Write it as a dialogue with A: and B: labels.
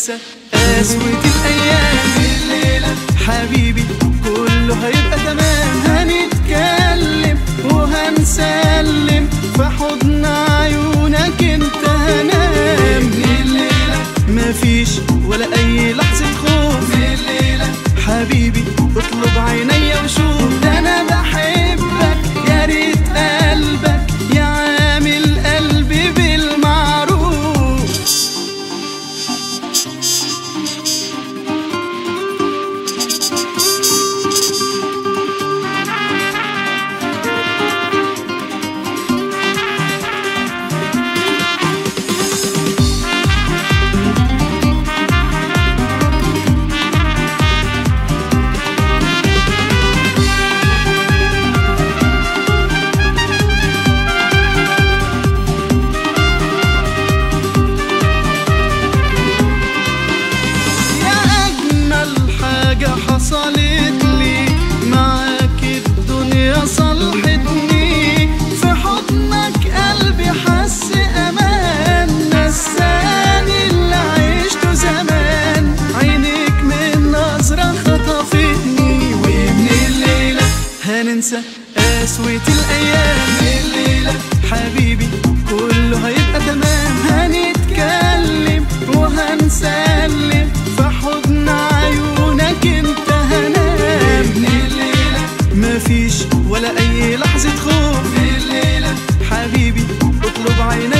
A: هننسى قسوة الأيام. الليلة حبيبي كله هيبقى تمام، هنتكلم وهنسلم في حضن عيونك انت هنام. الليلة مفيش ولا أي لحظة خوف، الليلة حبيبي اطلب عينيا وشوف. ده أنا بحبك يا ريت قلبك يعامل قلبي بالمعروف. حصلت لي معاك الدنيا صلحتني، في حضنك قلبي حس أمان، نساني اللي عشته زمان، عينيك من نظرة خطفتني. ومن الليلة هننسى قسوة الأيام. الليلة حبيبي كله هيبقى تمام، هنتكلم وهنسلم في حضن عيونك انت هنام. الليلة مفيش ولا أي لحظة خوف، الليلة حبيبي اطلب عينك